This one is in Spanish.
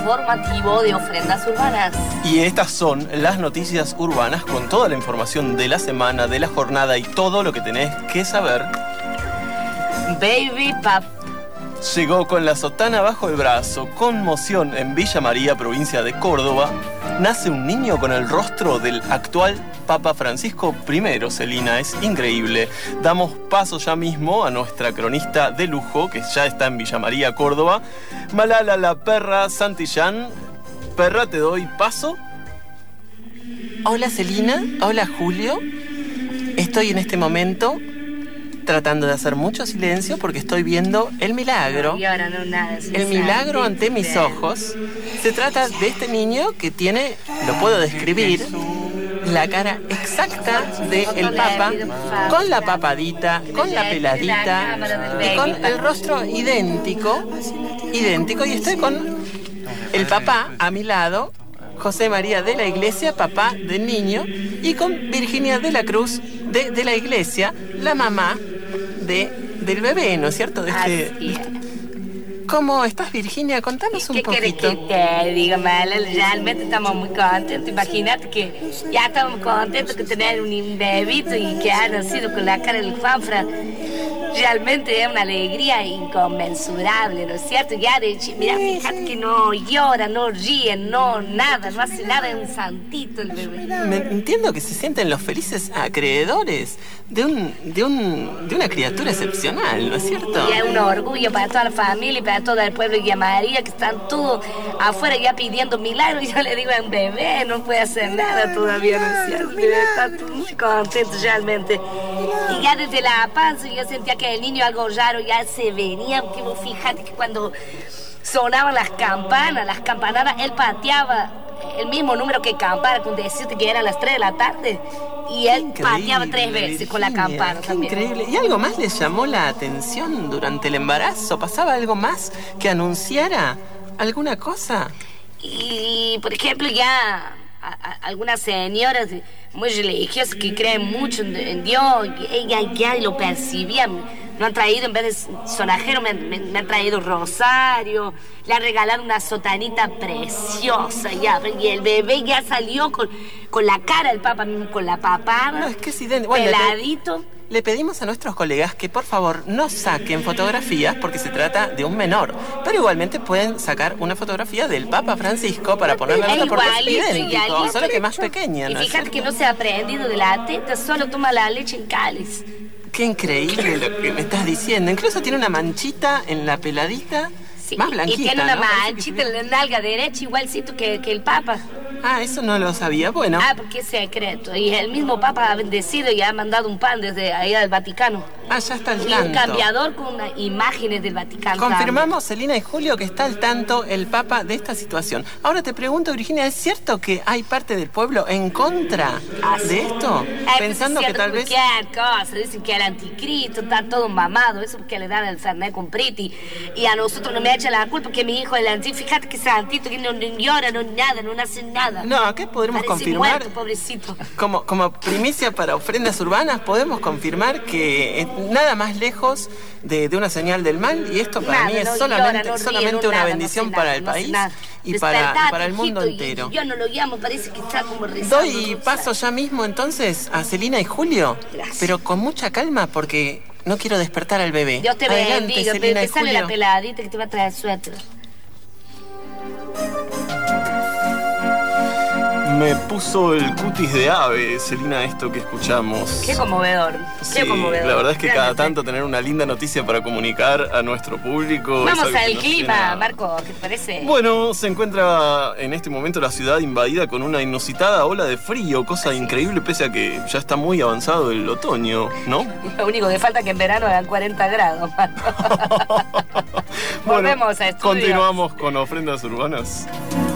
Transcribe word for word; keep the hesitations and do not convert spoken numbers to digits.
informativo de Ofrendas Urbanas. Y estas son las noticias urbanas con toda la información de la semana, de la jornada y todo lo que tenés que saber. Baby Pap. Llegó con la sotana bajo el brazo, conmoción en Villa María, provincia de Córdoba. Nace un niño con el rostro del actual Papa Francisco primero, Celina, es increíble. Damos paso ya mismo a nuestra cronista de lujo, que ya está en Villa María, Córdoba. Malala la perra Santillán. Perra, te doy paso. Hola Celina, hola Julio. Estoy en este momento tratando de hacer mucho silencio porque estoy viendo el milagro. Y ahora no nada. El milagro ante mis ojos. Se trata de este niño que tiene, lo puedo describir, la cara exacta del Papa, con la papadita, con la peladita y con el rostro idéntico, idéntico. Y estoy con el papá a mi lado, José María de la Iglesia, papá del niño, y con Virginia de la Cruz de, de la Iglesia, la mamá de, del bebé, ¿no es cierto? De este, ¿Cómo estás, Virginia? Contanos un ¿Qué poquito. ¿Qué quieres que te diga, Mala? Realmente estamos muy contentos. Imagínate que ya estamos contentos de tener un bebito y que ha nacido con la cara del Juanfra. Realmente es una alegría inconmensurable, ¿no es cierto? Ya de hecho, mira, fíjate que no llora, no ríe, no nada, no hace nada, es un santito el bebé. Me entiendo que se sienten los felices acreedores de un, de un, de una criatura excepcional, ¿no es cierto? Y es un orgullo para toda la familia y para todo el pueblo de María, que están todos afuera ya pidiendo milagros. Y yo le digo a un bebé, no puede hacer nada todavía, ¿no es cierto? Está muy contento realmente. Y ya desde la panza yo sentía que el niño algo raro ya se venía, que vos fíjate que cuando sonaban las campanas, las campanadas, él pateaba el mismo número que campana, con decirte que eran las tres de la tarde, y él increíble, pateaba tres veces Virginia, con la campana también. Increíble. ¿Y algo más les llamó la atención durante el embarazo? ¿Pasaba algo más que anunciara alguna cosa? Y, por ejemplo, ya a, a, algunas señoras muy religiosas que creen mucho en, en Dios, ella ya lo percibían. Me han traído, en vez de sonajero, me, me, me han traído rosario, le han regalado una sotanita preciosa ya, y el bebé ya salió con, con la cara del Papa, con la papada, no, es que es idéntico. Bueno, peladito. Le pedimos a nuestros colegas que por favor no saquen fotografías porque se trata de un menor, pero igualmente pueden sacar una fotografía del Papa Francisco para ponerle la nota porque es idéntico, solo que más pequeña. Y ¿no fíjate que no se ha aprendido de la teta, solo toma la leche en cáliz. Qué increíble lo que me estás diciendo. Incluso tiene una manchita en la peladita, sí, más blanquita, y tiene una ¿no? manchita en la nalga derecha igualcito que, que el Papa. Ah, eso no lo sabía, bueno. Ah, porque es secreto. Y el mismo Papa ha bendecido y ha mandado un pan desde allá del Vaticano. Ah, ya está al y tanto. Y un cambiador con una, imágenes del Vaticano. Confirmamos, Celina y Julio, que está al tanto el Papa de esta situación. Ahora te pregunto, Virginia, ¿es cierto que hay parte del pueblo en contra ah, sí. de esto? Ay, pensando pues que tal vez... cualquier cosa, dicen que el anticristo está todo mamado, eso porque le dan el Fernet con Priti. Y a nosotros no me echan la culpa que mi hijo es el anticristo. Fíjate que santito, que no, no llora, no nada, no nace nada. No, ¿qué podremos Parece confirmar? Muerto, pobrecito. Como, como primicia para ofrendas urbanas, podemos confirmar que nada más lejos de, de una señal del mal, y esto para nada, mí es no solamente, llora, no ríe, solamente no una nada, bendición no para nada, el no país y para, para el mundo y, entero. Y yo no lo llamo, parece que está como rezando. Doy paso ya mismo entonces a Celina y Julio, Gracias. Pero con mucha calma porque no quiero despertar al bebé. Dios te bendiga, Celina te y sale Julio. la peladita que te va a traer suéter. Me puso el cutis de ave, Celina, esto que escuchamos. Qué conmovedor, sí, qué conmovedor. La verdad es que Realmente. cada tanto tener una linda noticia para comunicar a nuestro público. Vamos al clima, llena... Marco, ¿qué te parece? Bueno, se encuentra en este momento la ciudad invadida con una inusitada ola de frío, cosa Así increíble pese a que ya está muy avanzado el otoño, ¿no? Lo único que falta es que en verano hagan cuarenta grados, Marco. Bueno, Volvemos a estudio. continuamos con ofrendas urbanas.